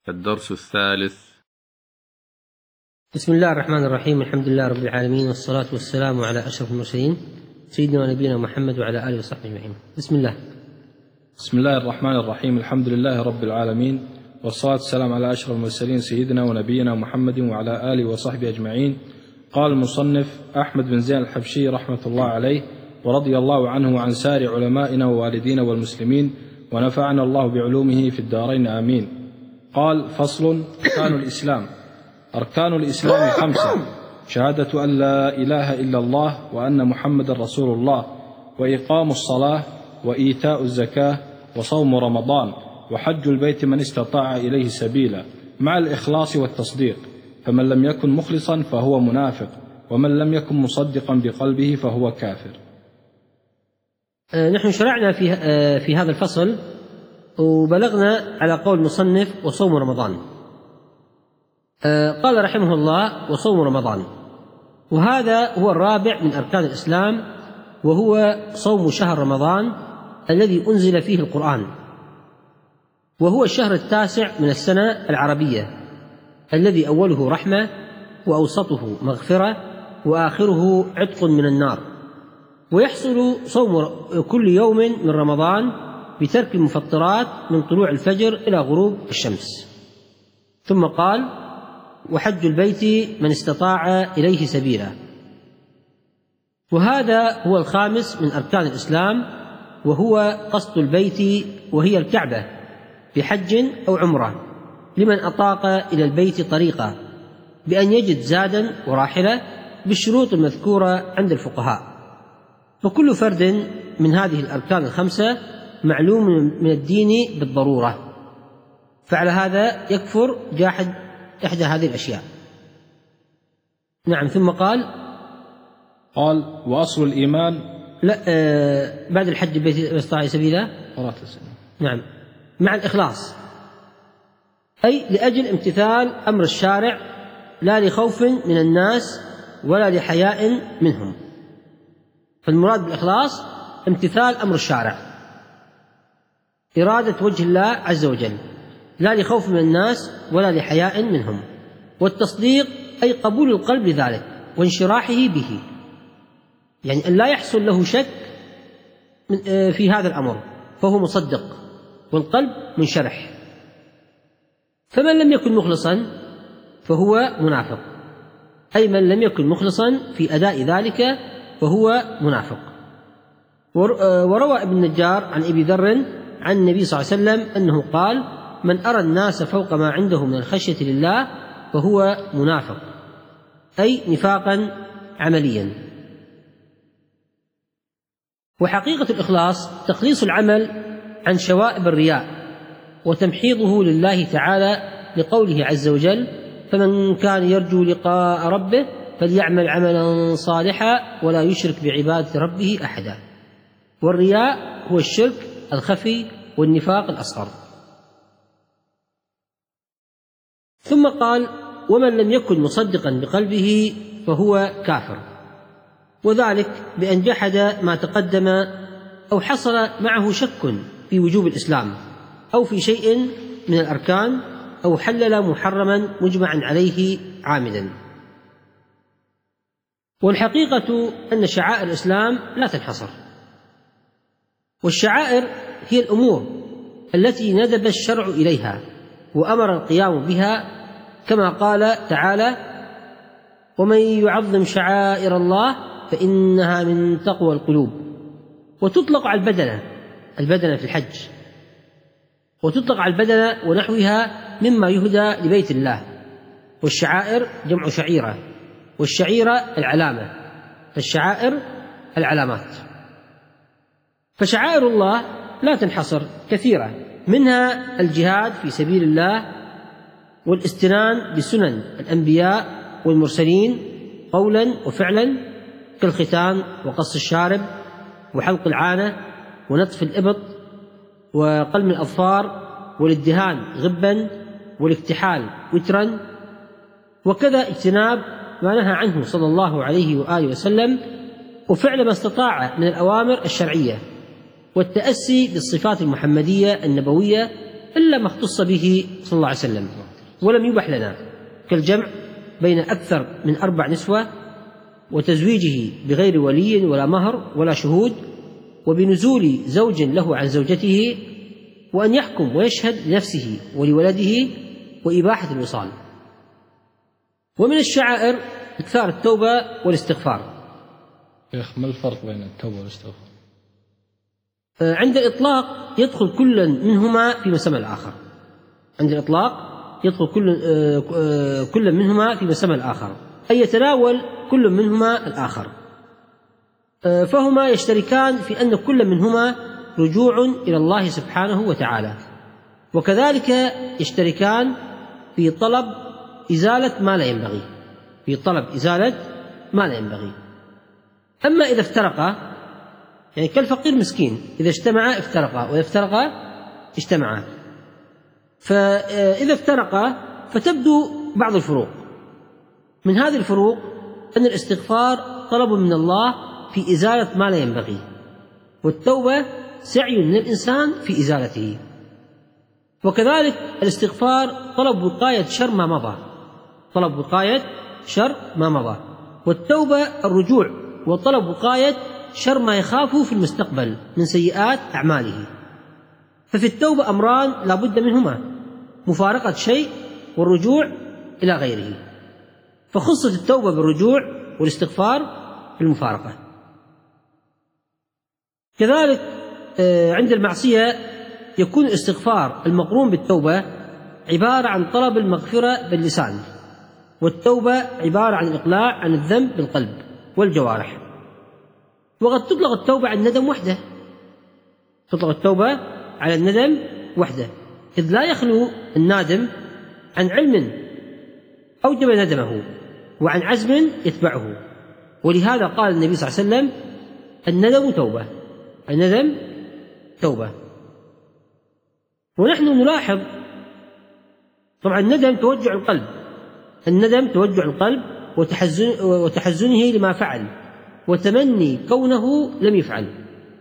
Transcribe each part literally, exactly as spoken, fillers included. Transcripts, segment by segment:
الدرس الثالث. بسم الله الرحمن الرحيم. الحمد لله رب العالمين، والصلاة والسلام على أشرف المرسلين سيدنا ونبينا محمد وعلى آله وصحبه أجمعين. بسم الله. بسم الله الرحمن الرحيم. الحمد لله رب العالمين، والصلاة والسلام على أشرف المرسلين سيدنا ونبينا محمد وعلى آله وصحبه أجمعين. قال المصنف أحمد بن زين الحبشي رحمة الله عليه ورضي الله عنه وعن سائر علمائنا ووالدينا والمسلمين، ونفعنا الله بعلومه في الدارين آمين. قال: فصل. أركان الإسلام. أركان الإسلام خمسة: شهادة أن لا إله إلا الله وأن محمد رسول الله، وإقام الصلاة، وإيتاء الزكاة، وصوم رمضان، وحج البيت من استطاع إليه سبيلا، مع الإخلاص والتصديق، فمن لم يكن مخلصا فهو منافق، ومن لم يكن مصدقا بقلبه فهو كافر. نحن شرعنا في في هذا الفصل وبلغنا على قول المصنف وصوم رمضان. قال رحمه الله: وصوم رمضان، وهذا هو الرابع من أركان الإسلام، وهو صوم شهر رمضان الذي أنزل فيه القرآن، وهو الشهر التاسع من السنة العربية، الذي أوله رحمة وأوسطه مغفرة وآخره عتق من النار. ويحصل صوم كل يوم من رمضان بترك المفطرات من طلوع الفجر إلى غروب الشمس. ثم قال: وحج البيت من استطاع إليه سبيلا، وهذا هو الخامس من أركان الإسلام، وهو قصد البيت وهي الكعبة بحج أو عمرة لمن أطاق إلى البيت طريقا، بأن يجد زادا وراحلة بالشروط المذكورة عند الفقهاء. فكل فرد من هذه الأركان الخمسة معلوم من الدين بالضرورة، فعلى هذا يكفر جاحد إحدى هذه الأشياء. نعم. ثم قال قال: وأصل الإيمان. لا آه بعد الحج البيت من استطاع سبيلا. نعم، مع الإخلاص، أي لأجل امتثال أمر الشارع، لا لخوف من الناس ولا لحياء منهم. فالمراد بالإخلاص امتثال أمر الشارع، إرادة وجه الله عز وجل، لا لخوف من الناس ولا لحياء منهم. والتصديق أي قبول القلب لذلك وانشراحه به، يعني أن لا يحصل له شك في هذا الأمر، فهو مصدق والقلب منشرح. فمن لم يكن مخلصا فهو منافق، أي من لم يكن مخلصا في أداء ذلك فهو منافق. وروى ابن النجار عن أبي ذر عن النبي صلى الله عليه وسلم أنه قال: من أرى الناس فوق ما عنده من الخشية لله فهو منافق، أي نفاقا عمليا. وحقيقة الإخلاص تخليص العمل عن شوائب الرياء وتمحيضه لله تعالى، لقوله عز وجل: فمن كان يرجو لقاء ربه فليعمل عملا صالحا ولا يشرك بعبادة ربه أحدا. والرياء هو الشرك الخفي والنفاق الأصغر. ثم قال: ومن لم يكن مصدقا بقلبه فهو كافر، وذلك بأن جحد ما تقدم أو حصل معه شك في وجوب الإسلام أو في شيء من الأركان، أو حلل محرما مجمعا عليه عامدا. والحقيقة أن شعائر الإسلام لا تنحصر، والشعائر هي الأمور التي ندب الشرع إليها وأمر القيام بها، كما قال تعالى: ومن يعظم شعائر الله فإنها من تقوى القلوب. وتطلق على البدنة البدنة في الحج، وتطلق على البدنة ونحوها مما يهدى لبيت الله. والشعائر جمع شعيرة، والشعيرة العلامة، فالشعائر العلامات. فشعائر الله لا تنحصر، كثيرة، منها الجهاد في سبيل الله، والاستنان بسنن الأنبياء والمرسلين قولا وفعلا، كالختان وقص الشارب وحلق العانة ونتف الإبط وقلم الأظفار والادهان غبا والاكتحال وترا. وكذا اجتناب ما نهى عنه صلى الله عليه وآله وسلم، وفعل ما استطاع من الأوامر الشرعية، والتأسي بالصفات المحمدية النبوية إلا ما اختص به صلى الله عليه وسلم ولم يبح لنا، كالجمع بين أكثر من أربع نسوة، وتزويجه بغير ولي ولا مهر ولا شهود، وبنزول زوج له عن زوجته، وأن يحكم ويشهد لنفسه ولولده، وإباحة الوصال. ومن الشعائر إكثار التوبة والاستغفار. شيخ، ما الفرق بين التوبة والاستغفار؟ عند الإطلاق يدخل كل منهما في مسمى الآخر. عند الإطلاق يدخل كل كل منهما في مسمى الآخر، أي يتناول كل منهما الآخر، فهما يشتركان في أن كل منهما رجوع إلى الله سبحانه وتعالى، وكذلك يشتركان في طلب إزالة ما لا ينبغي في طلب إزالة ما لا ينبغي. أما إذا افترقا، يعني كالفقير مسكين، إذا اجتمعا افترقا، وإذا افترقا اجتمعا. فإذا افترقا فتبدو بعض الفروق. من هذه الفروق أن الاستغفار طلب من الله في إزالة ما لا ينبغي، والتوبة سعي من الإنسان في إزالته. وكذلك الاستغفار طلب وقاية شر ما مضى طلب وقاية شر ما مضى والتوبة الرجوع وطلب وقاية شر ما يخافه في المستقبل من سيئات أعماله. ففي التوبة أمران لا بد منهما: مفارقة شيء والرجوع إلى غيره. فخصت التوبة بالرجوع والاستغفار بالمفارقة. كذلك عند المعصية يكون الاستغفار المقرون بالتوبة عبارة عن طلب المغفرة باللسان، والتوبة عبارة عن الإقلاع عن الذنب بالقلب والجوارح. وقد تطلق التوبة على الندم وحده تطلق التوبة على الندم وحده إذ لا يخلو النادم عن علم أوجب ندمه وعن عزم يتبعه. ولهذا قال النبي صلى الله عليه وسلم: الندم توبة الندم توبة. ونحن نلاحظ طبعا الندم توجع القلب الندم توجع القلب وتحزن وتحزنه لما فعل وتمني كونه لم يفعل.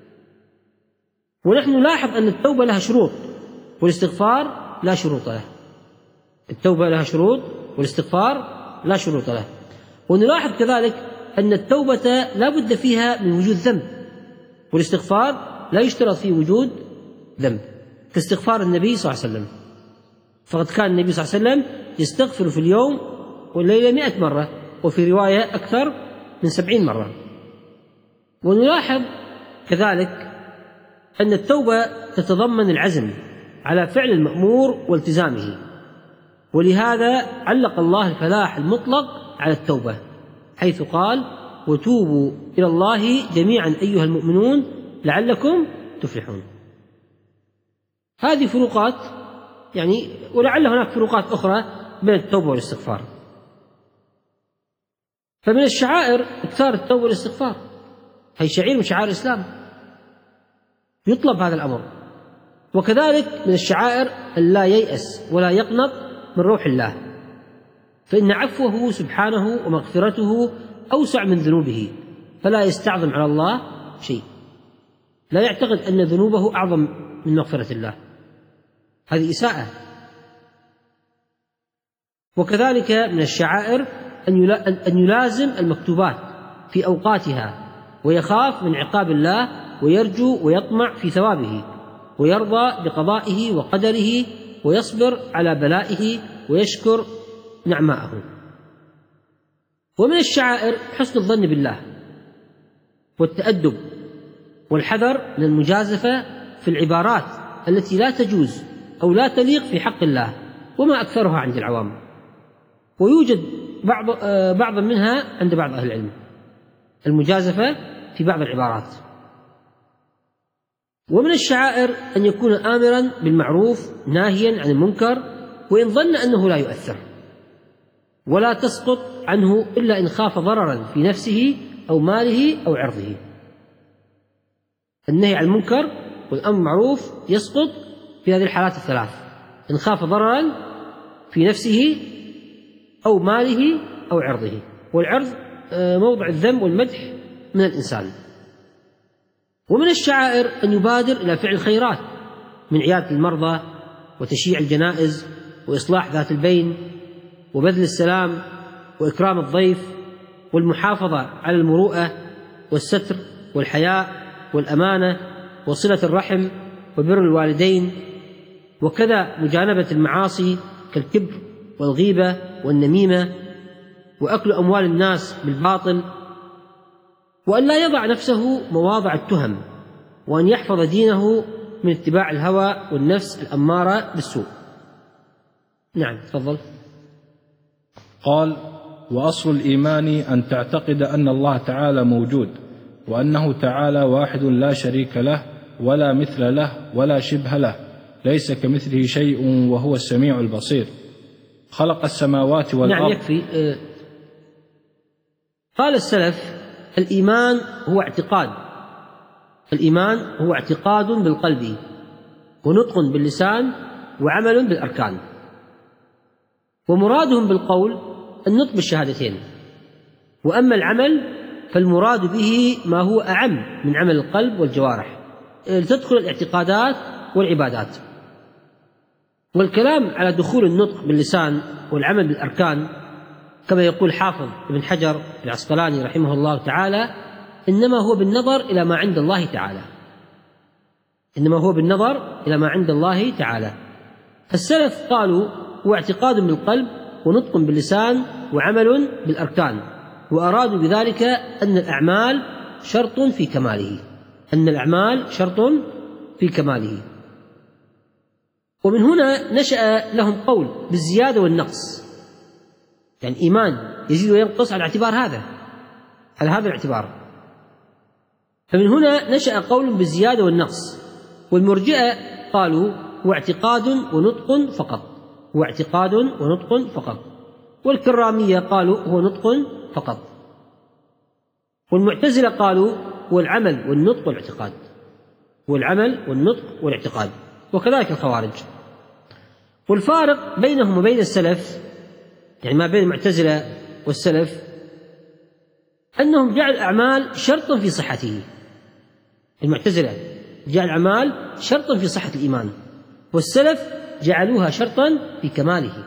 ونحن نلاحظ أن التوبة لها شروط والاستغفار لا شروط له التوبة لها شروط والاستغفار لا شروط له. ونلاحظ كذلك أن التوبة لا بد فيها من وجود ذنب، والاستغفار لا يشترط فيه وجود ذنب، كاستغفار النبي صلى الله عليه وسلم، فقد كان النبي صلى الله عليه وسلم يستغفر في اليوم والليلة مئة مرة، وفي رواية أكثر من سبعين مرة. ونلاحظ كذلك أن التوبة تتضمن العزم على فعل المأمور والتزامه، ولهذا علق الله الفلاح المطلق على التوبة حيث قال: وتوبوا إلى الله جميعا أيها المؤمنون لعلكم تفلحون. هذه فروقات يعني، ولعل هناك فروقات أخرى بين التوبة والاستغفار. فمن الشعائر إكثار التوبة والاستغفار، هي شعير من شعائر الإسلام يطلب هذا الأمر. وكذلك من الشعائر أن لا ييأس ولا يقنط من روح الله، فإن عفوه سبحانه ومغفرته أوسع من ذنوبه، فلا يستعظم على الله شيء، لا يعتقد أن ذنوبه أعظم من مغفرة الله، هذه إساءة. وكذلك من الشعائر أن يلازم المكتوبات في أوقاتها، ويخاف من عقاب الله، ويرجو ويطمع في ثوابه، ويرضى بقضائه وقدره، ويصبر على بلائه، ويشكر نعماءه. ومن الشعائر حسن الظن بالله والتأدب والحذر من المجازفة في العبارات التي لا تجوز أو لا تليق في حق الله، وما أكثرها عند العوام، ويوجد بعض بعض منها عند بعض أهل العلم، المجازفة في بعض العبارات. ومن الشعائر أن يكون آمرا بالمعروف ناهيا عن المنكر، وإن ظن أنه لا يؤثر، ولا تسقط عنه إلا إن خاف ضررا في نفسه أو ماله أو عرضه. النهي عن المنكر والأمر بالمعروف يسقط في هذه الحالات الثلاث: إن خاف ضررا في نفسه أو ماله أو عرضه، والعرض موضع الذم والمدح من الإنسان. ومن الشعائر أن يبادر إلى فعل الخيرات من عيادة المرضى وتشييع الجنائز وإصلاح ذات البين وبذل السلام وإكرام الضيف والمحافظة على المروءة والستر والحياء والأمانة وصلة الرحم وبر الوالدين، وكذا مجانبة المعاصي كالكبر والغيبة والنميمة وأكل أموال الناس بالباطل، وأن لا يضع نفسه مواضع التهم، وأن يحفظ دينه من اتباع الهوى والنفس الأمارة بالسوء. نعم تفضل. قال: وأصل الإيمان أن تعتقد أن الله تعالى موجود، وأنه تعالى واحد لا شريك له ولا مثل له ولا شبه له، ليس كمثله شيء وهو السميع البصير، خلق السماوات والأرض. نعم يكفي. قال السلف: الإيمان هو اعتقاد الإيمان هو اعتقاد بالقلب ونطق باللسان وعمل بالأركان. ومرادهم بالقول النطق بالشهادتين، وأما العمل فالمراد به ما هو أعم من عمل القلب والجوارح، لتدخل الاعتقادات والعبادات. والكلام على دخول النطق باللسان والعمل بالأركان كما يقول حافظ ابن حجر العسقلاني رحمه الله تعالى إنما هو بالنظر إلى ما عند الله تعالى إنما هو بالنظر إلى ما عند الله تعالى. فالسلف قالوا هو اعتقاد بالقلب ونطق باللسان وعمل بالأركان، وأرادوا بذلك أن الأعمال شرط في كماله أن الأعمال شرط في كماله ومن هنا نشأ لهم قول بالزيادة والنقص، يعني إيمان يزيد وينقص على اعتبار هذا على هذا الاعتبار. فمن هنا نشأ قول بالزيادة والنقص. والمرجئة قالوا هو اعتقاد ونطق فقط هو اعتقاد ونطق فقط والكرامية قالوا هو نطق فقط. والمعتزلة قالوا هو العمل والنطق والاعتقاد هو العمل والنطق والاعتقاد وكذلك الخوارج. والفارق بينهم وبين السلف، يعني ما بين المعتزلة والسلف، أنهم جعلوا الأعمال شرطا في صحته. المعتزلة جعل الأعمال شرطا في صحة الإيمان، والسلف جعلوها شرطا في كماله.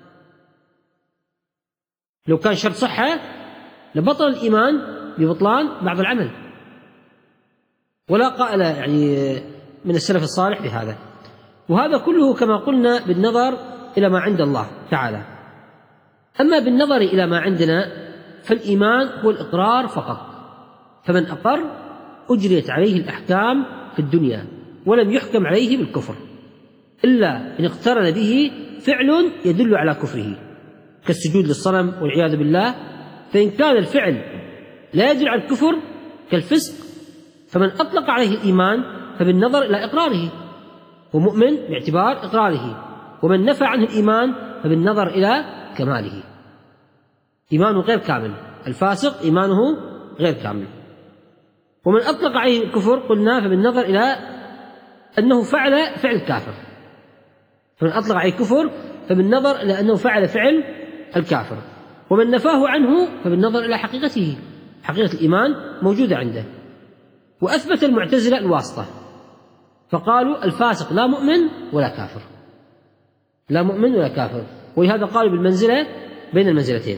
لو كان شرط صحة لبطل الإيمان ببطلان بعض العمل، ولا قائل يعني من السلف الصالح بهذا. وهذا كله كما قلنا بالنظر إلى ما عند الله تعالى. أما بالنظر إلى ما عندنا فالإيمان هو الإقرار فقط، فمن أقر أجريت عليه الأحكام في الدنيا ولم يحكم عليه بالكفر إلا إن اقترن به فعل يدل على كفره كالسجود للصنم والعياذ بالله. فإن كان الفعل لا يدل على الكفر كالفسق فمن أطلق عليه الإيمان فبالنظر إلى إقراره ومؤمن باعتبار إقراره، ومن نفى عنه الإيمان فبالنظر إلى كماله. إيمانه غير كامل، الفاسق إيمانه غير كامل. ومن أطلق عليه الكفر قلنا فبالنظر إلى أنه فعل فعل كافر، فمن أطلق عليه الكفر فبالنظر إلى أنه فعل فعل الكافر. ومن نفاه عنه فبالنظر إلى حقيقته، حقيقة الإيمان موجودة عنده. وأثبت المعتزلة الواسطة فقالوا الفاسق لا مؤمن ولا كافر لا مؤمن ولا كافر ولهذا قالوا بالمنزلة بين المنزلتين.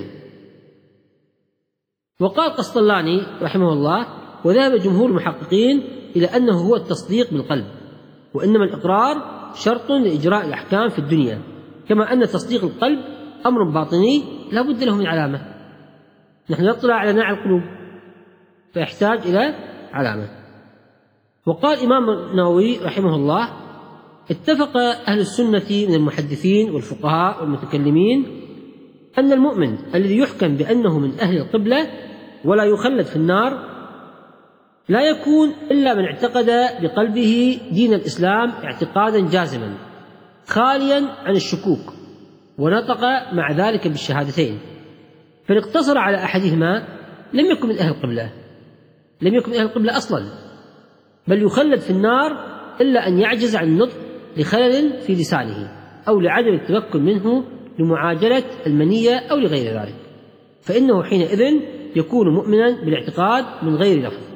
وقال قسطلاني رحمه الله: وذهب جمهور المحققين إلى أنه هو التصديق بالقلب، وإنما الإقرار شرط لإجراء الأحكام في الدنيا، كما أن تصديق القلب أمر باطني لا بد له من علامة. نحن نطلع على ناعي القلوب فيحتاج إلى علامة. وقال إمام النووي رحمه الله: اتفق أهل السنة من المحدثين والفقهاء والمتكلمين أن المؤمن الذي يحكم بأنه من أهل القبلة ولا يخلد في النار لا يكون إلا من اعتقد بقلبه دين الإسلام اعتقادا جازما خاليا عن الشكوك ونطق مع ذلك بالشهادتين. فإن اقتصر على أحدهما لم يكن من أهل القبلة لم يكن من أهل القبلة أصلا، بل يخلد في النار إلا أن يعجز عن النطق لخلل في لسانه أو لعدم التمكن منه لمعاجلة المنية أو لغير ذلك، فإنه حينئذ يكون مؤمنا بالاعتقاد من غير لفظ.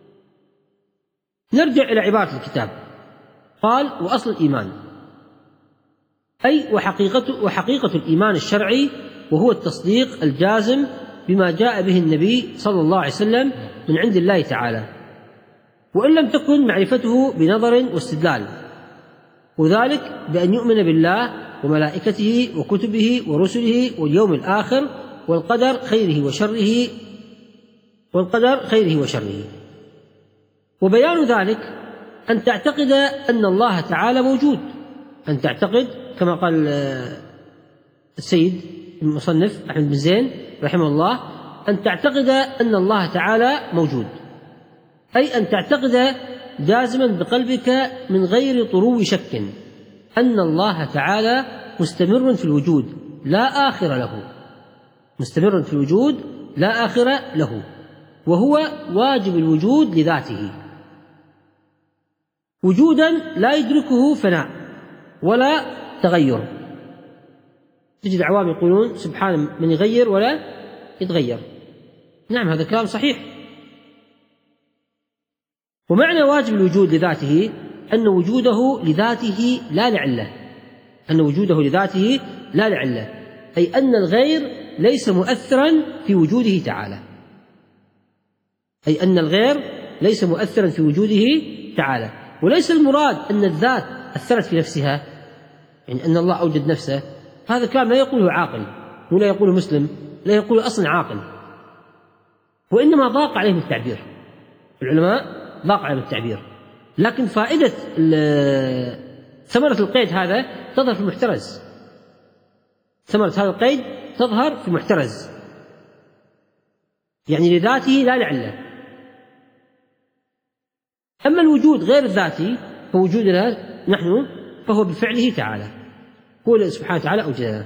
نرجع إلى عبارة الكتاب. قال: وأصل الإيمان أي وحقيقة, وحقيقة الإيمان الشرعي، وهو التصديق الجازم بما جاء به النبي صلى الله عليه وسلم من عند الله تعالى، وإن لم تكن معرفته بنظر واستدلال، وذلك بأن يؤمن بالله وملائكته وكتبه ورسله واليوم الآخر والقدر خيره وشره والقدر خيره وشره. وبيان ذلك أن تعتقد أن الله تعالى موجود، أن تعتقد كما قال السيد المصنف أحمد بن زين رحمه الله، أن تعتقد أن الله تعالى موجود، أي أن تعتقد جازما بقلبك من غير طرو شك أن الله تعالى مستمر في الوجود لا آخر له، مستمر في الوجود لا آخر له، وهو واجب الوجود لذاته، وجودا لا يدركه فناء ولا تغير. تجد عوام يقولون سبحان من يغير ولا يتغير. نعم، هذا كلام صحيح. ومعنى واجب الوجود لذاته أن وجوده لذاته لا لعلة، أن وجوده لذاته لا لعلة، أي أن الغير ليس مؤثرا في وجوده تعالى، أي أن الغير ليس مؤثرا في وجوده تعالى. وليس المراد أن الذات أثرت في نفسها، يعني أن الله أوجد نفسه، هذا كلام لا يقوله عاقل ولا يقوله مسلم، لا يقوله أصلا عاقل، وإنما ضاق عليهم التعبير، العلماء ضاق عليهم التعبير. لكن فائدة ثمرة القيد هذا تظهر في المحترز، ثمرة هذا القيد تظهر في المحترز، يعني لذاته لا لعله. أما الوجود غير الذاتي فوجودنا نحن فهو بفعله تعالى، هو الذي سبحانه وتعالى أوجدنا.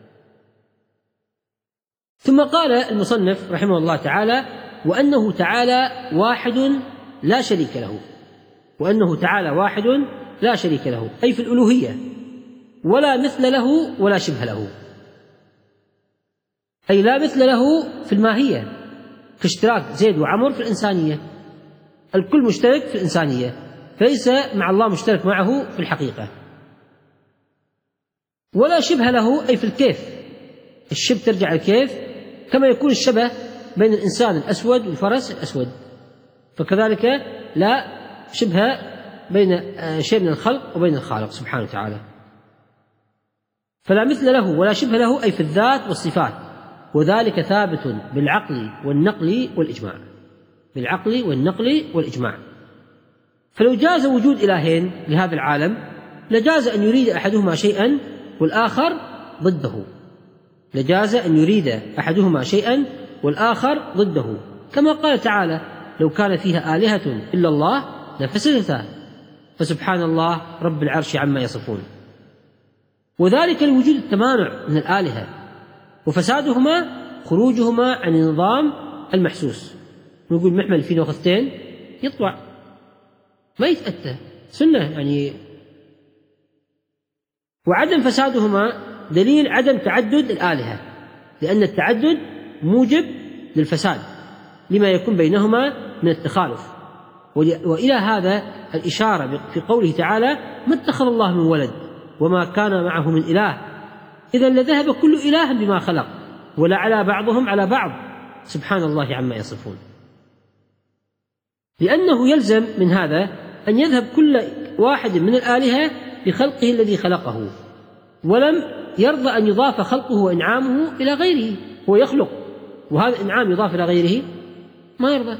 ثم قال المصنف رحمه الله تعالى: وأنه تعالى واحد لا شريك له، وأنه تعالى واحد لا شريك له، أي في الألوهية، ولا مثل له ولا شبه له، أي لا مثل له في الماهية كاشتراك زيد وعمر في الإنسانية، الكل مشترك في الإنسانية، فليس مع الله مشترك معه في الحقيقة. ولا شبه له أي في الكيف، الشبه ترجع الكيف، كما يكون الشبه بين الإنسان الأسود والفرس الأسود، فكذلك لا شبه بين شيء من الخلق وبين الخالق سبحانه وتعالى. فلا مثل له ولا شبه له أي في الذات والصفات، وذلك ثابت بالعقل والنقل والإجماع، بالعقل والنقل والإجماع. فلو جاز وجود إلهين لهذا العالم لجاز أن يريد أحدهما شيئا والآخر ضده، لجاز أن يريد أحدهما شيئا والآخر ضده، كما قال تعالى: لو كان فيها آلهة إلا الله لفسدتا فسبحان الله رب العرش عما يصفون. وذلك لوجود التمانع من الآلهة، وفسادهما خروجهما عن النظام المحسوس. نقول محمل في نوختين يطلع ما يتأتى سنة يعني. وعدم فسادهما دليل عدم تعدد الآلهة، لأن التعدد موجب للفساد لما يكون بينهما من التخالف. وإلى هذا الإشارة في قوله تعالى: ما اتخذ الله من ولد وما كان معه من إله إذا لذهب كل إله بما خلق ولعلى بعضهم على بعض سبحان الله عما يصفون. لأنه يلزم من هذا أن يذهب كل واحد من الآلهة بخلقه الذي خلقه، ولم يرضى أن يضاف خلقه وإنعامه إلى غيره. هو يخلق وهذا إنعام يضاف إلى غيره ما يرضى.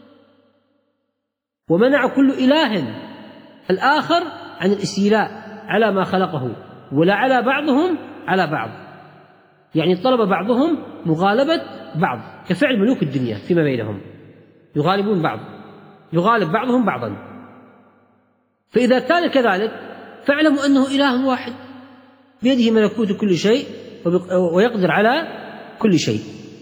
ومنع كل إله الآخر عن الاستيلاء على ما خلقه ولا على بعضهم على بعض، يعني طلب بعضهم مغالبة بعض كفعل ملوك الدنيا فيما بينهم، يغالبون بعض، يغالب بعضهم بعضا. فإذا كان كذلك فاعلموا أنه إله واحد بيده ملكوت كل شيء ويقدر على كل شيء.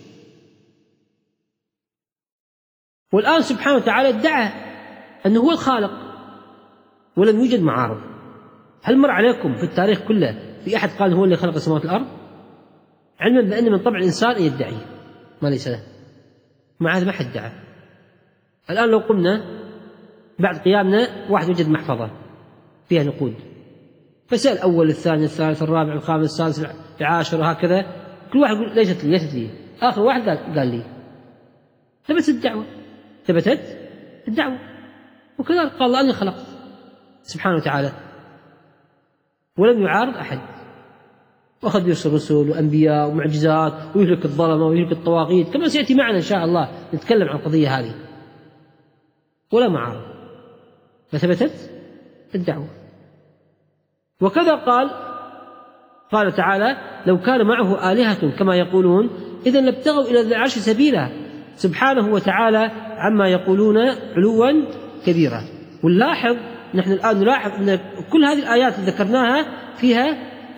والآن سبحانه وتعالى ادعى أنه هو الخالق ولم يوجد معارض. هل مر عليكم في التاريخ كله في أحد قال هو اللي خلق السماوات والأرض؟ علما بأن من طبع الإنسان أن يدعي ما ليس له، مع هذا ما حد ادعى. الآن لو قمنا بعد قيامنا واحد وجد محفظة فيها نقود، فسأل الأول الثاني الثالث الرابع الخامس السادس العاشر وهكذا، كل واحد يقول ليست لي ليست لي، آخر واحد قال, قال لي. ثبتت الدعوة، ثبتت الدعوة. وكذلك قال الله أني خلقت سبحانه وتعالى ولم يعارض أحد، وأخذ يرسل رسل وأنبياء ومعجزات ويهلك الظلمة ويهلك الطواغيت كما سيأتي معنا إن شاء الله نتكلم عن القضية هذه، ولا معارض، فثبتت الدعوة. وكذا قال قال تعالى: لو كان معه آلهة كما يقولون إذا لابتغوا إلى ذي العرش سبيلا سبحانه وتعالى عما يقولون علوا كبيرا. ونلاحظ نحن الآن نلاحظ أن كل هذه الآيات اللي ذكرناها فيها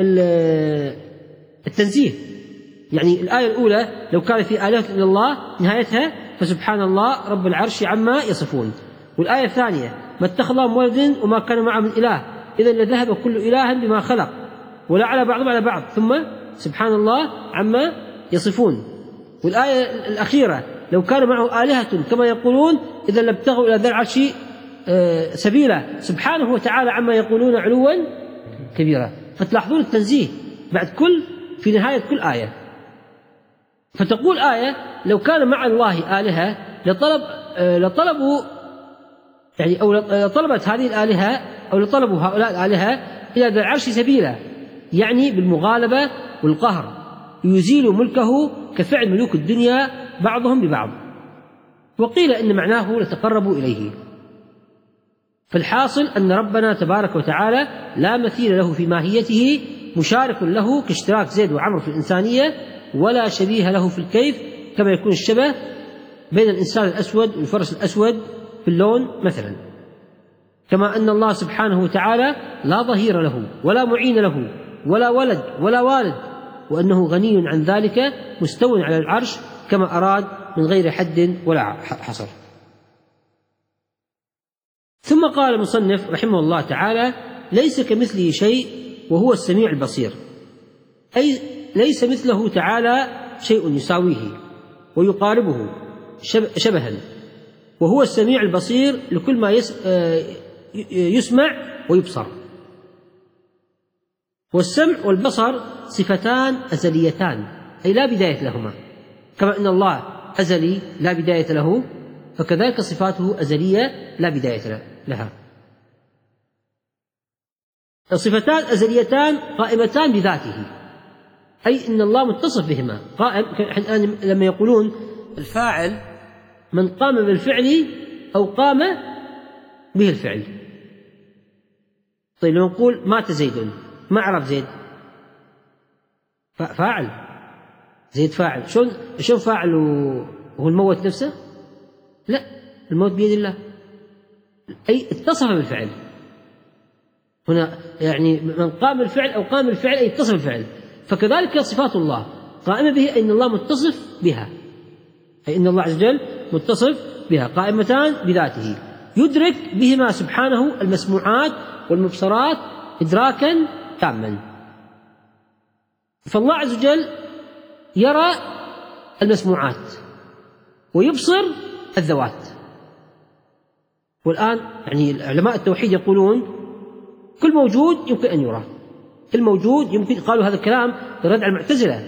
التنزيه. يعني الآية الأولى لو كان في آلهة إلا الله نهايتها فسبحان الله رب العرش عما يصفون. والآية الثانية: ما اتخذ الله من ولد وما كان معه من إله إذا لذهب كل إله بما خلق ولا على بعضهم على بعض ثم سبحان الله عما يصفون. والآية الأخيرة: لو كان معه آلهة كما يقولون إذا لابتغوا إلى ذي العرش سبيلا سبحانه وتعالى عما يقولون علوا كبيرا. فتلاحظون التنزيه بعد كل في نهاية كل آية. فتقول آية: لو كان مع الله آلهة لطلب لطلبوا يعني أو لطلبت هذه الآلهة أو لطلبوا هؤلاء الآلهة إلى ذي العرش سبيلا، يعني بالمغالبة والقهر، يزيل ملكه كفعل ملوك الدنيا بعضهم ببعض. وقيل إن معناه لتقربوا إليه. فالحاصل أن ربنا تبارك وتعالى لا مثيل له في ماهيته، مشارك له كاشتراك زيد وعمرو في الإنسانية، ولا شبيه له في الكيف كما يكون الشبه بين الإنسان الأسود والفرس الأسود في اللون مثلا. كما أن الله سبحانه وتعالى لا ظهير له ولا معين له ولا ولد ولا والد، وأنه غني عن ذلك مستو على العرش كما أراد من غير حد ولا حصر. ثم قال المصنف رحمه الله تعالى: ليس كمثله شيء وهو السميع البصير، أي ليس مثله تعالى شيء يساويه ويقاربه شبها، وهو السميع البصير لكل ما يسمع ويبصر. والسمع والبصر صفتان أزليتان أي لا بداية لهما، كما أن الله أزلي لا بداية له، فكذلك صفاته أزلية لا بداية لها. الصفتان أزليتان قائمتان بذاته، أي أن الله متصف بهما قائم. لما يقولون الفاعل من قام بالفعل أو قام به الفعل. طيب لو نقول مات زيد، ما عرف زيد فاعل، زيد فاعل. شلون شلون فاعل وهو الموت نفسه؟ لا، الموت بيد الله، أي اتصف بالفعل. هنا يعني من قام بالفعل أو قام بالفعل أي اتصف بالفعل. فكذلك صفات الله قائمة به، أي أن الله متصف بها، أي أن الله عز وجل متصف بها، قائمتان بذاته يدرك بهما سبحانه المسموعات والمبصرات إدراكا تاما. فالله عز وجل يرى المسموعات ويبصر الذوات. والآن يعني علماء التوحيد يقولون كل موجود يمكن أن يرى، كل موجود يمكن. قالوا هذا الكلام رد على المعتزلة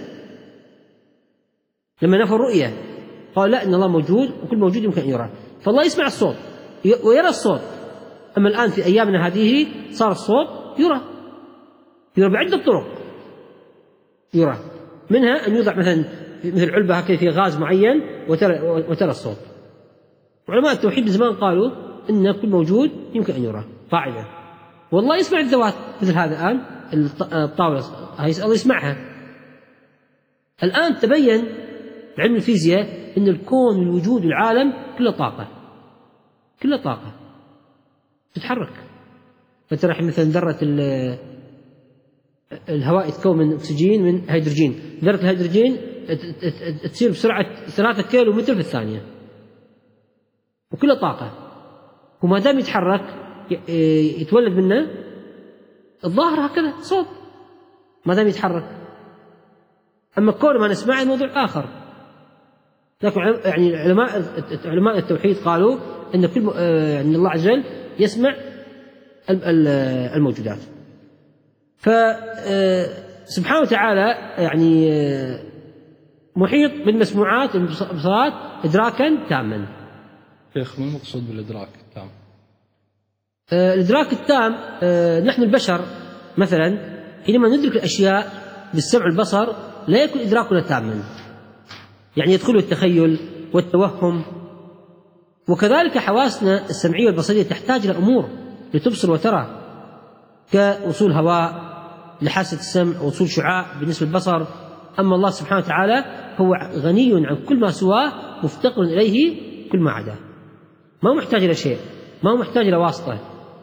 لما نفوا الرؤية، قالوا لا، إن الله موجود وكل موجود يمكن أن يرى. فالله يسمع الصوت ويرى الصوت. أما الآن في أيامنا هذه صار الصوت يرى يرى بعدة طرق يرى، منها أن يوضع مثلا مثل علبة هكذا في غاز معين وترى, وترى الصوت. وعلماء التوحيد بزمان قالوا إن كل موجود يمكن أن يرى، قاعدة. والله يسمع الذوات مثل هذا الآن الطاولة الله يسمعها. الآن تبين بعلم الفيزياء أن الكون والوجود والعالم كله طاقة، كله طاقة تتحرك. فترى مثلا ذرة الهواء يتكون من أكسجين من هيدروجين، ذرة الهيدروجين تسير بسرعة ثلاثة كيلو متر في الثانية، وكله طاقة. وما دام يتحرك يتولد منه الظاهر هكذا صوت ما دام يتحرك. أما الكون ما نسمعه موضوع آخر. لكن يعني علماء علماء التوحيد قالوا أن كل يعني الله عز وجل يسمع الموجودات. فسبحانه وتعالى يعني محيط بالمسموعات والمبصرات إدراكا تاما. شيخ ما المقصود بالإدراك التام؟ الإدراك التام، نحن البشر مثلا حينما ندرك الأشياء بالسمع والبصر لا يكون إدراكنا تاما، يعني يدخله التخيل والتوهم. وكذلك حواسنا السمعية والبصرية تحتاج إلى أمور لتبصر وترى، كوصول هواء لحاسة السمع، وصول شعاع بالنسبة للبصر. أما الله سبحانه وتعالى هو غني عن كل ما سواه، مفتقر إليه كل ما عداه، ما هو محتاج إلى شيء، ما هو محتاج إلى واسطة.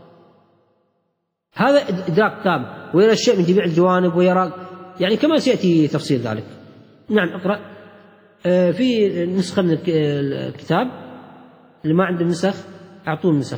هذا إدراك تام، ويرى الشيء من جميع الجوانب، ويرى يعني كما سيأتي تفصيل ذلك. نعم اقرأ. آه في نسخة من الكتاب، اللي ما عنده نسخ أعطوه نسخ.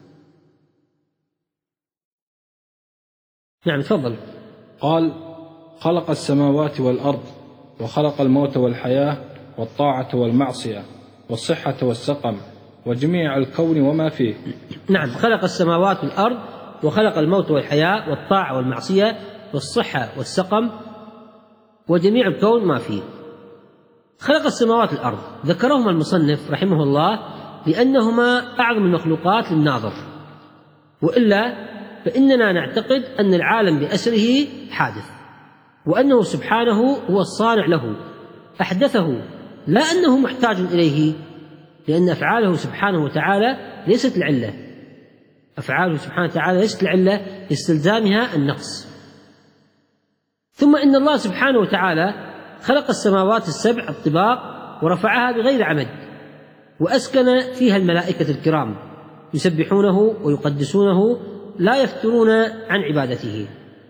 نعم تفضل. قال: خلق السماوات والأرض، وخلق الموت والحياة، والطاعة والمعصية، والصحة والسقم، وجميع الكون وما فيه. نعم، خلق السماوات والأرض، وخلق الموت والحياة، والطاعة والمعصية، والصحة والسقم، وجميع الكون ما فيه. خلق السماوات والأرض ذكرهما المصنف رحمه الله لأنهما أعظم المخلوقات للناظر، وإلا فإننا نعتقد أن العالم بأسره حادث، وأنه سبحانه هو الصانع له، أحدثه، لا أنه محتاج إليه، لأن أفعاله سبحانه وتعالى ليست العلة. أفعاله سبحانه وتعالى ليست العلة لاستلزامها النقص. ثم إن الله سبحانه وتعالى خلق السماوات السبع الطباق ورفعها بغير عمد، وأسكن فيها الملائكة الكرام يسبحونه ويقدسونه لا يفترون عن عبادته.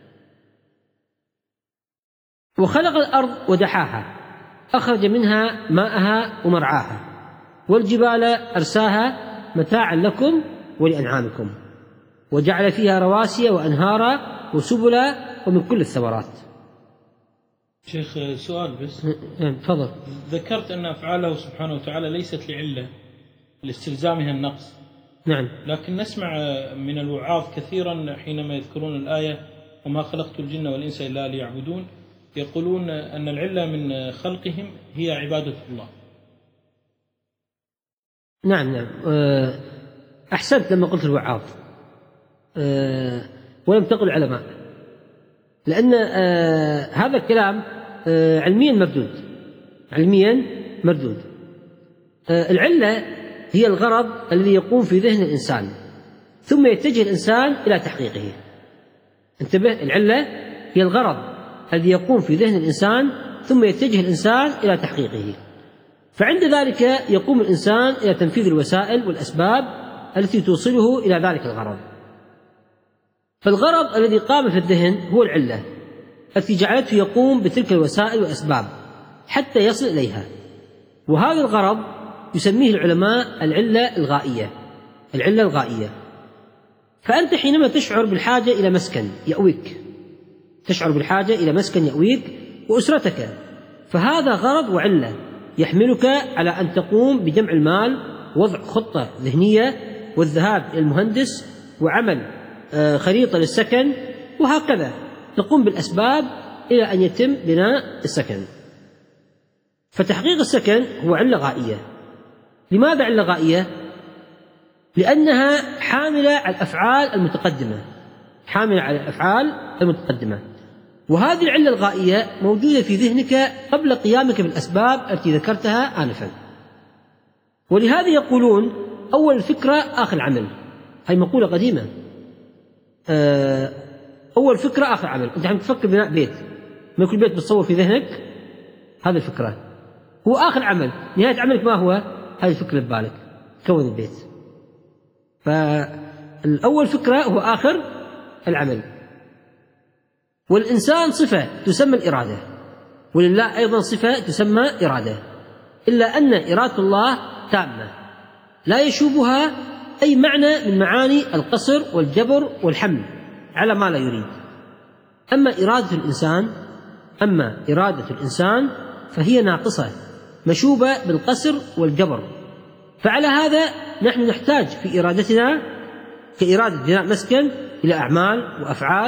وخلق الأرض ودحاها، أخرج منها ماءها ومرعاها، والجبال أرساها متاعا لكم ولأنعامكم، وجعل فيها رواسي وأنهارا وسبلا ومن كل الثمرات. شيخ سؤال بس. تفضل. ذكرت أن أفعاله سبحانه وتعالى ليست لعلة لاستلزامها النقص. نعم. لكن نسمع من الوعاظ كثيرا حينما يذكرون الآية: وما خلقت الجن والإنس إلا ليعبدون، يقولون أن العلة من خلقهم هي عبادة الله. نعم نعم أحسنت لما قلت الوعاظ، ولم تقل علماء، لأن هذا الكلام علميا مردود، علميا مردود. العلة هي الغرض الذي يقوم في ذهن الإنسان ثم يتجه الإنسان إلى تحقيقه. انتبه، العلة هي الغرض الذي يقوم في ذهن الإنسان ثم يتجه الإنسان إلى تحقيقه، فعند ذلك يقوم الإنسان إلى تنفيذ الوسائل والأسباب التي توصله إلى ذلك الغرض. فالغرض الذي قام في الذهن هو العلة التي جعلته يقوم بتلك الوسائل والأسباب حتى يصل إليها، وهذا الغرض يسميه العلماء العلة الغائية. العلة الغائية. فأنت حينما تشعر بالحاجة إلى مسكن يأويك، تشعر بالحاجة إلى مسكن يأويك وأسرتك، فهذا غرض وعلة يحملك على أن تقوم بجمع المال، وضع خطة ذهنية، والذهاب إلى المهندس، وعمل خريطة للسكن، وهكذا تقوم بالأسباب إلى أن يتم بناء السكن. فتحقيق السكن هو علة غائية. لماذا علة غائية؟ لأنها حاملة على الأفعال المتقدمة، حاملة على الأفعال المتقدمة، وهذه العلة الغائية موجودة في ذهنك قبل قيامك بالأسباب التي ذكرتها آنفا. ولهذا يقولون أول الفكرة آخر العمل. هذه مقولة قديمة، أول فكرة آخر عمل. أنت عم تفكر بناء بيت، ما يكون بيت بتصور في ذهنك، هذه الفكرة هو آخر عمل. نهاية عملك ما هو؟ هذه الفكرة ببالك، كون البيت. فالأول فكرة هو آخر العمل. والإنسان صفة تسمى الإرادة، ولله أيضا صفة تسمى إرادة، إلا أن إرادة الله تامة لا يشوبها أي معنى من معاني القصر والجبر والحمل على ما لا يريد. أما إرادة الإنسان أما إرادة الإنسان فهي ناقصة مشوبة بالقصر والجبر. فعلى هذا نحن نحتاج في إرادتنا كإرادة بناء مسكن إلى أعمال وأفعال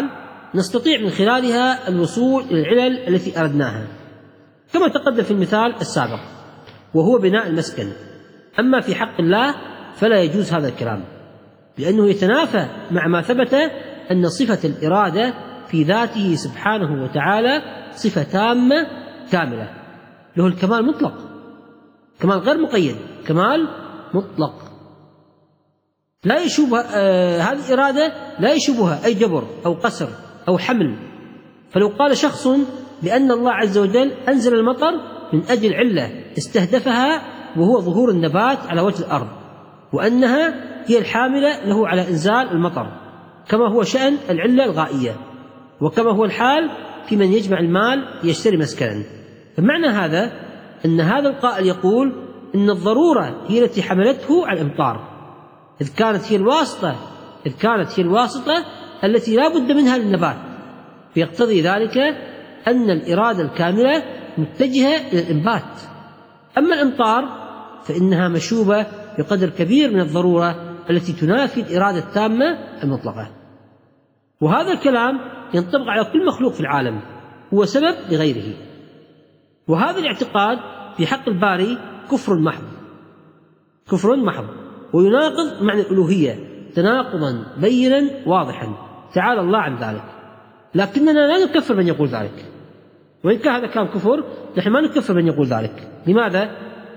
نستطيع من خلالها الوصول إلى العلل التي أردناها كما تقدم في المثال السابق، وهو بناء المسكن. أما في حق الله فلا يجوز هذا الكلام، لأنه يتنافى مع ما ثبت أن صفة الإرادة في ذاته سبحانه وتعالى صفة تامة كاملة، له الكمال مطلق، كمال غير مقيد، كمال مطلق لا يشوبها آه هذه الإرادة لا يشوبها أي جبر أو قسر أو حمل. فلو قال شخص بأن الله عز وجل أنزل المطر من أجل علة استهدفها وهو ظهور النبات على وجه الأرض، وأنها هي الحاملة له على إنزال المطر، كما هو شأن العلة الغائية، وكما هو الحال في من يجمع المال يشتري مسكنا، فمعنى هذا أن هذا القائل يقول إن الضرورة هي التي حملته على الإمطار، إذ كانت هي الواسطة إذ كانت هي الواسطة التي لا بد منها للنبات، فيقتضي ذلك أن الإرادة الكاملة متجهة إلى الإنبات. أما الإمطار فإنها مشوبة بقدر كبير من الضرورة التي تنافي الإرادة التامة المطلقة. وهذا الكلام ينطبق على كل مخلوق في العالم، هو سبب لغيره. وهذا الاعتقاد في حق الباري كفر محض كفر محض ويناقض معنى الألوهية تناقضا بينا واضحا، تعالى الله عن ذلك. لكننا لا نكفر من يقول ذلك، وإن كان هذا كان كفر نحن ما نكفر من يقول ذلك. لماذا؟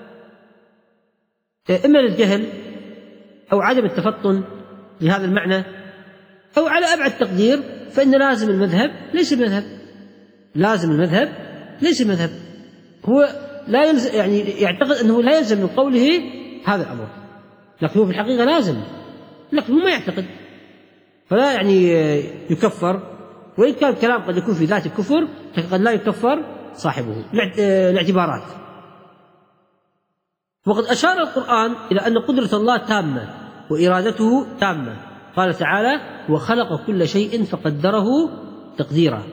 إما للجهل أو عدم التفطن لهذا المعنى، أو على أبعد تقدير فإن لازم المذهب ليس مذهب لازم المذهب ليس مذهب هو لا يلزم، يعني يعتقد أنه لا يلزم من قوله هذا الأمر، لكن هو في الحقيقة لازم، لكن هو ما يعتقد، فلا يعني يكفر. وإن كان الكلام قد يكون في ذات الكفر قد لا يكفر صاحبه الاعتبارات. وقد أشار القرآن إلى أن قدرة الله تامة وإرادته تامة، قال تعالى وخلق كل شيء فقدره تقديرا.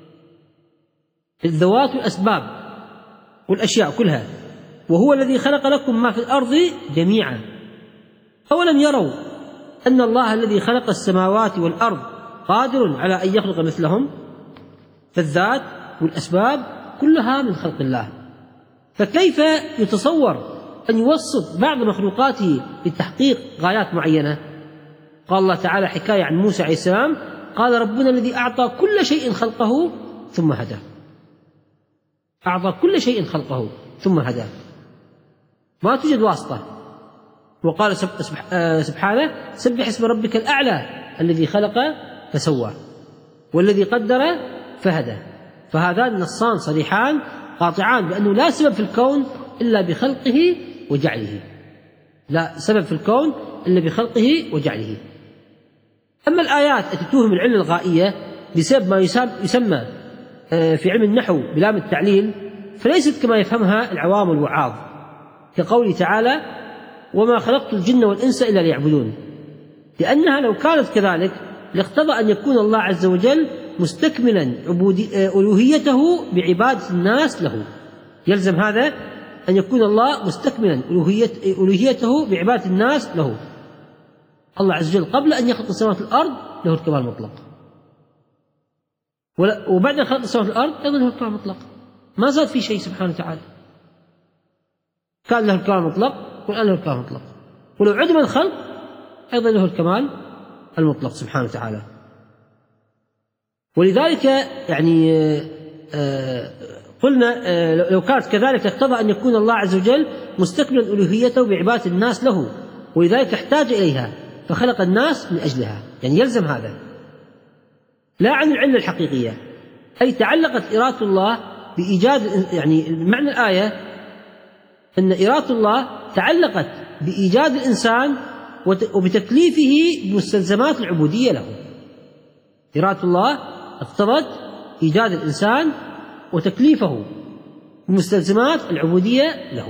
الذوات والأسباب والأشياء كلها، وهو الذي خلق لكم ما في الأرض جميعا. أولم يروا أن الله الذي خلق السماوات والأرض قادر على أن يخلق مثلهم؟ فالذات والأسباب كلها من خلق الله، فكيف يتصور أن يوسط بعض مخلوقاته لتحقيق غايات معينة؟ قال الله تعالى حكاية عن موسى عليه السلام قال ربنا الذي أعطى كل شيء خلقه ثم هدى أعطى كل شيء خلقه ثم هدى، ما توجد واسطة. وقال سبحانه سبح اسم ربك الأعلى الذي خلق فسوى والذي قدر فهدى. فهذان النصان صريحان قاطعان بأنه لا سبب في الكون إلا بخلقه وجعله، لا سبب في الكون إلا بخلقه وجعله. أما الآيات التي توهم العلة الغائية بسبب ما يسمى في علم النحو بلام التعليل فليست كما يفهمها العوام الوعاظ، كقوله تعالى وما خلقت الجن والإنس إلا ليعبدون، لأنها لو كانت كذلك لاقتضى أن يكون الله عز وجل مستكملا ألوهيته بعبادة الناس له. يلزم هذا أن يكون الله مستكملا ألوهيته بعبادة الناس له. الله عز وجل قبل أن يخلق السماوات والأرض له الكمال المطلق، وبعد خلق السماوات والأرض أيضا له الكمال المطلق، ما زاد في شيء سبحانه وتعالى، كان له الكمال المطلق والآن له الكمال المطلق، ولو عدم الخلق أيضا له الكمال المطلق سبحانه وتعالى. ولذلك يعني آه قلنا آه لو كانت كذلك اقتضى أن يكون الله عز وجل مستكملا ألوهيته بعبادة الناس له، ولذلك احتاج إليها فخلق الناس من أجلها، يعني يلزم هذا لا عن العلة الحقيقية، أي تعلقت إرادة الله بإيجاد، يعني معنى الآية أن إرادة الله تعلقت بإيجاد الإنسان وبتكليفه بمستلزمات العبودية له. إرادة الله اقتضت إيجاد الإنسان وتكليفه بمستلزمات العبودية له.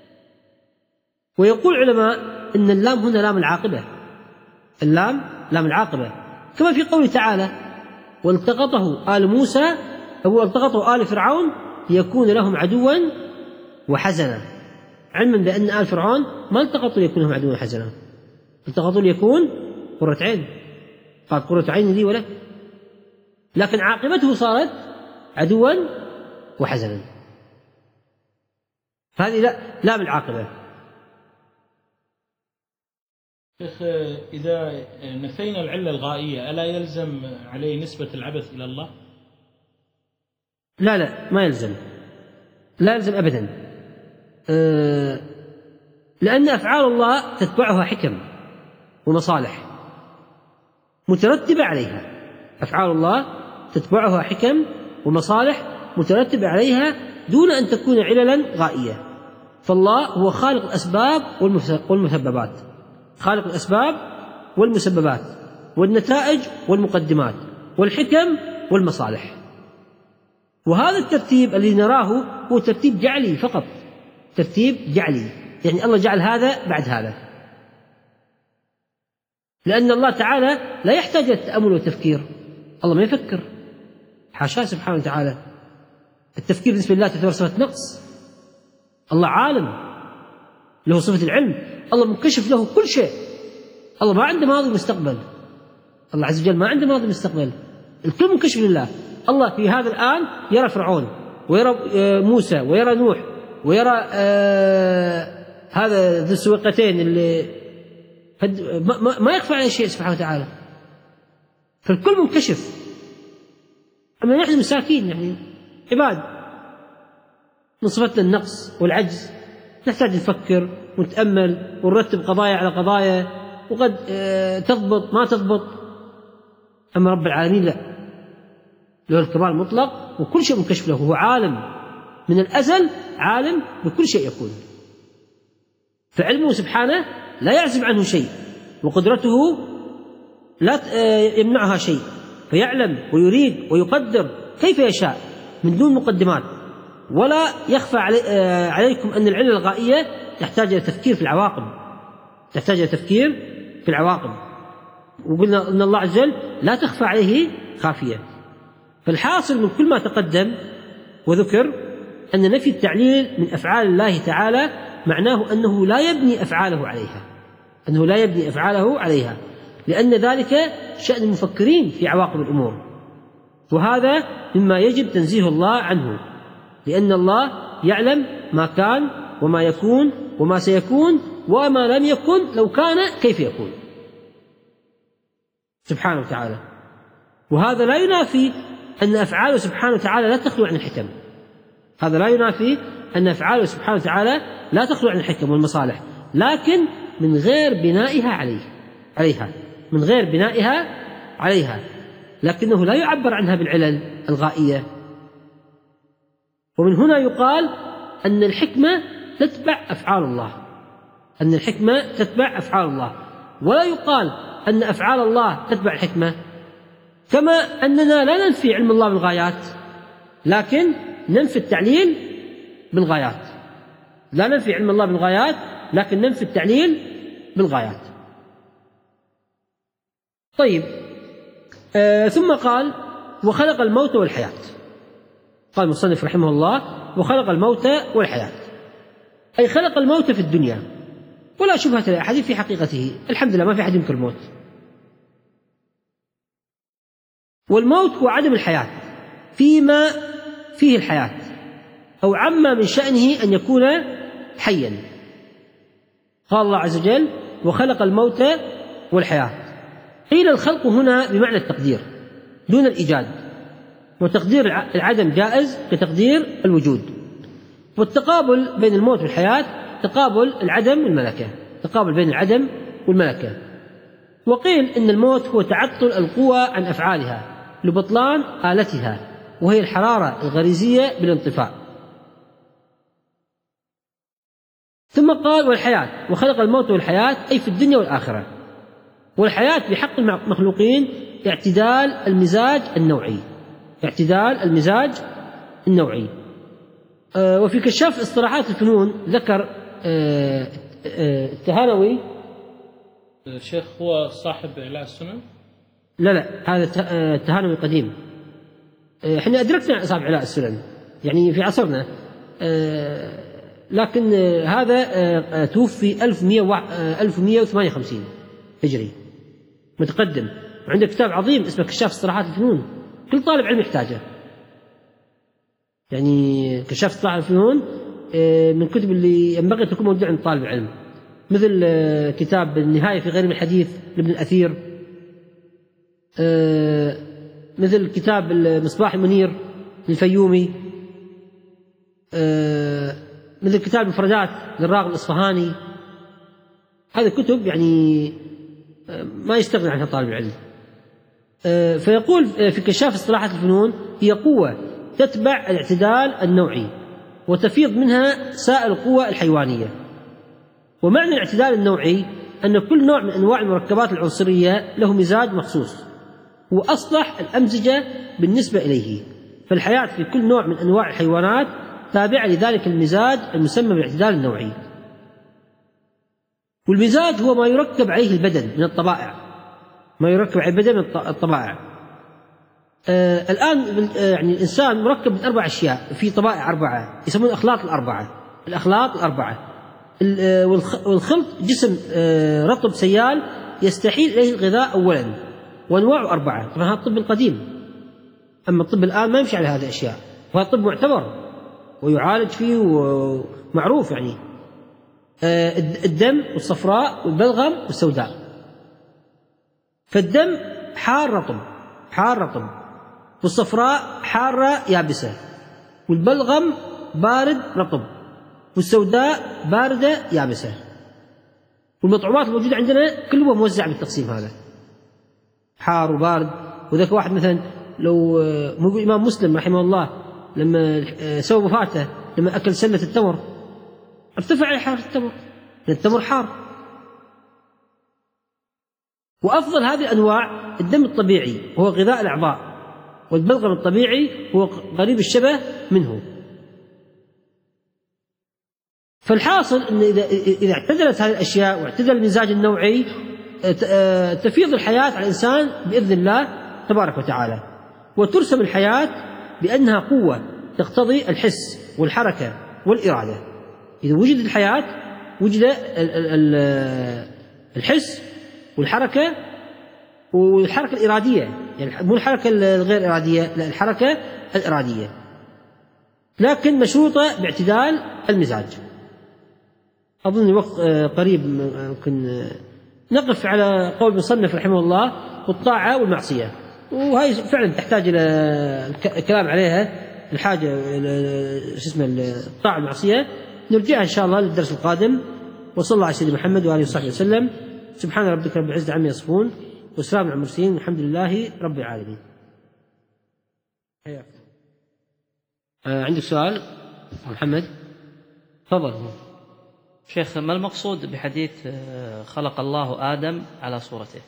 ويقول العلماء إن اللام هنا لام العاقبة، اللام لام العاقبة، كما في قوله تعالى والتقطه آل موسى أو التقطه آل فرعون ليكون لهم عدوا وحزنا، علما بأن آل فرعون ما التقطوا ليكون لهم عدوا وحزنا، التقطوا ليكون قرة عين، قال قرة عين لي ولك، لكن عاقبته صارت عدوا وحزنا. هذه لا, لا بالعاقبة. شيخ، إذا نفينا العلة الغائية ألا يلزم عليه نسبة العبث إلى الله؟ لا لا ما يلزم، لا يلزم أبدا، أه لأن أفعال الله تتبعها حكم ومصالح مترتبة عليها. أفعال الله تتبعها حكم ومصالح مترتبة عليها دون أن تكون عللا غائية. فالله هو خالق الأسباب والمسببات، خالق الأسباب والمسببات والنتائج والمقدمات والحكم والمصالح. وهذا الترتيب الذي نراه هو ترتيب جعلي فقط، ترتيب جعلي، يعني الله جعل هذا بعد هذا، لأن الله تعالى لا يحتاج إلى التأمل والتفكير. الله ما يفكر، حاشاه سبحانه وتعالى. التفكير بالنسبة لله تعتبر صفة نقص. الله عالم، له صفة العلم، الله منكشف له كل شيء. الله ما عنده ماضي ومستقبل، الله عز وجل ما عنده ماضي ومستقبل، الكل منكشف لله. الله في هذا الآن يرى فرعون ويرى موسى ويرى نوح ويرى آه هذا ذو السويقتين اللي ما, ما يخفى عليه شيء سبحانه وتعالى، فالكل منكشف. أما نحن مساكين، يعني عباد من صفتنا النقص والعجز، نحتاج نفكر ونتأمل ونرتب قضايا على قضايا، وقد آه تضبط ما تضبط. أما رب العالمين لا، له الكمال المطلق وكل شيء منكشف له، هو عالم من الأزل، عالم بكل شيء يكون، فعلمه سبحانه لا يعزب عنه شيء، وقدرته لا يمنعها شيء، فيعلم ويريد ويقدر كيف يشاء من دون مقدمات. ولا يخفى علي عليكم أن العلة الغائية تحتاج إلى تفكير في العواقب، تحتاج إلى تفكير في العواقب، وقلنا أن الله عز وجل لا تخفى عليه خافية. فالحاصل من كل ما تقدم وذكر أن نفي التعليل من أفعال الله تعالى معناه أنه لا يبني أفعاله عليها، أنه لا يبني أفعاله عليها، لأن ذلك شأن المفكرين في عواقب الأمور، وهذا مما يجب تنزيه الله عنه، لأن الله يعلم ما كان وما يكون وما سيكون وما لم يكن لو كان كيف يكون سبحانه وتعالى. وهذا لا ينافي أن أفعاله سبحانه وتعالى لا تخلو عن الحكم، هذا لا ينافي أن أفعاله سبحانه وتعالى لا تخلو عن الحكم والمصالح، لكن من غير بنائها عليه عليها من غير بنائها عليها لكنه لا يعبر عنها بالعلل الغائية. ومن هنا يقال أن الحكمة تتبع أفعال الله، أن الحكمة تتبع أفعال الله، ولا يقال أن أفعال الله تتبع الحكمة، كما أننا لا ننفي علم الله بالغايات، لكن ننفي التعليل بالغايات. لا ننفي علم الله بالغايات، لكن ننفي التعليل بالغايات. طيب، آه ثم قال وخلق الموت والحياة. قال المصنف رحمه الله وخلق الموت والحياة، أي خلق الموت في الدنيا، ولا شبهة لأحد في حقيقته، الحمد لله ما في أحد ينكر الموت. والموت هو عدم الحياة فيما فيه الحياة، أو عما من شأنه أن يكون حيا. قال الله عز وجل وخلق الموت والحياة، قيل الخلق هنا بمعنى التقدير دون الإيجاد، وتقدير العدم جائز كتقدير الوجود. والتقابل بين الموت والحياة تقابل العدم والملكة، تقابل بين العدم والملكة. وقيل إن الموت هو تعطل القوى عن أفعالها لبطلان آلتها، وهي الحرارة الغريزية بالانطفاء. ثم قال والحياة وخلق الموت والحياة، أي في الدنيا والآخرة. والحياة بحق المخلوقين اعتدال المزاج النوعي، اعتدال المزاج النوعي. آه وفي كشاف اصطلاحات الفنون ذكر آه آه التهانوي. الشيخ هو صاحب إعلاء السنن؟ لا لا هذا التهانوي قديم، آه احنا أدركنا أصحاب إعلاء السنن يعني في عصرنا، آه لكن آه هذا آه توفي ألف ومئة وثمانية وخمسين هجري، متقدم، وعنده كتاب عظيم اسمه كشاف اصطلاحات الفنون، كل طالب علم يحتاجه. يعني كشاف اصطلاح الفنون من الكتب اللي ينبغي تكون موجودة عند طالب العلم، مثل كتاب النهاية في غريب الحديث لابن الأثير، مثل كتاب المصباح المنير للفيومي، مثل كتاب المفردات للراغب الإصفهاني. هذه كتب يعني ما يستغني عنها طالب العلم. فيقول في كشاف اصطلاحات الفنون: هي قوة تتبع الاعتدال النوعي وتفيض منها سائر القوى الحيوانية. ومعنى الاعتدال النوعي أن كل نوع من أنواع المركبات العنصرية له مزاج مخصوص هو أصلح الأمزجة بالنسبة إليه، فالحياة في كل نوع من أنواع الحيوانات تابعة لذلك المزاج المسمى بالاعتدال النوعي. والمزاج هو ما يركب عليه البدن من الطبائع، ما يركب عليه البدن من الطبائع. آه الآن يعني الإنسان مركب من أربع أشياء، في طبائع أربعة يسمون الأخلاط الأربعة، الأخلاط الأربعة. والخلط جسم آه رطب سيال يستحيل إليه الغذاء أولا، وأنواعه أربعة. طبعا هذا الطب القديم، أما الطب الآن ما يمشي على هذه الأشياء، وهذا الطب معتبر ويعالج فيه ومعروف. يعني آه الدم والصفراء والبلغم والسوداء. فالدم حار رطب، حار رطب، والصفراء حارة يابسة، والبلغم بارد رطب، والسوداء باردة يابسة. والمطعومات الموجودة عندنا كلها موزعة بالتقسيم هذا، حار وبارد. وذاك واحد مثلا لو مو الإمام مسلم رحمه الله لما سوى وفاته لما أكل سلة التمر ارتفع عليه حرارة التمر، لأن التمر حار. وأفضل هذه الأنواع الدم الطبيعي وهو غذاء الأعضاء، والبلغم الطبيعي هو قريب الشبه منه. فالحاصل أن إذا إذا اعتدلت هذه الأشياء واعتدل المزاج النوعي تفيض الحياة على الإنسان بإذن الله تبارك وتعالى، وترسم الحياة بأنها قوة تقتضي الحس والحركة والإرادة. إذا وجد الحياة وجد الحس والحركة والحركة الإرادية، يعني مو الحركة الغير إرادية، لا الحركة الإرادية، لكن مشروطة باعتدال المزاج. أظن الوقت قريب ممكن نقف على قول المصنف رحمه الله والطاعة والمعصية، وهي فعلا تحتاج إلى الكلام عليها الحاجة شو اسمه الطاعة والمعصية. نرجعها إن شاء الله للدرس القادم. وصلى الله على سيدنا محمد وآله وصحبه وسلم. سبحان ربك رب العزة عما يصفون وسلام على المرسلين والحمد لله رب العالمين. آه عندك سؤال محمد؟ تفضل. شيخ، ما المقصود بحديث خلق الله آدم على صورته؟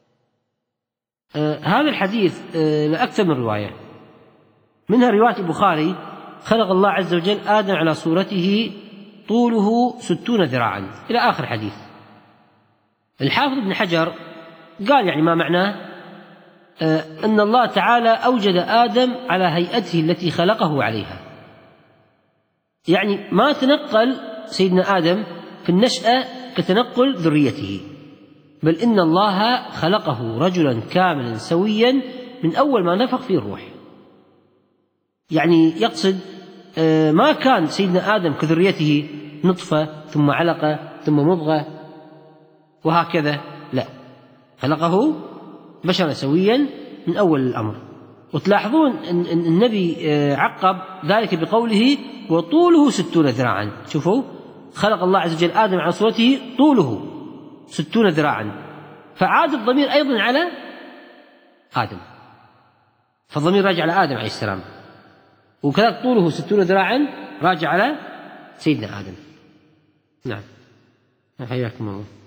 آه هذا الحديث آه لأكثر من رواية، منها رواية البخاري: خلق الله عز وجل آدم على صورته طوله ستون ذراعا إلى آخر حديث. الحافظ ابن حجر قال يعني ما معناه آه أن الله تعالى أوجد آدم على هيئته التي خلقه عليها، يعني ما تنقل سيدنا آدم في النشأة كتنقل ذريته، بل إن الله خلقه رجلا كاملا سويا من أول ما نفخ فيه الروح. يعني يقصد آه ما كان سيدنا آدم كذريته نطفة ثم علقة ثم مضغة وهكذا، لا، خلقه بشرا سويا من أول الأمر. وتلاحظون أن النبي عقب ذلك بقوله: وطوله ستون ذراعا. شوفوا، خلق الله عز وجل آدم على صورته طوله ستون ذراعا، فعاد الضمير أيضا على آدم، فالضمير راجع على آدم عليه السلام، وكذلك طوله ستون ذراعا راجع على سيدنا آدم. نعم، حياكم الله.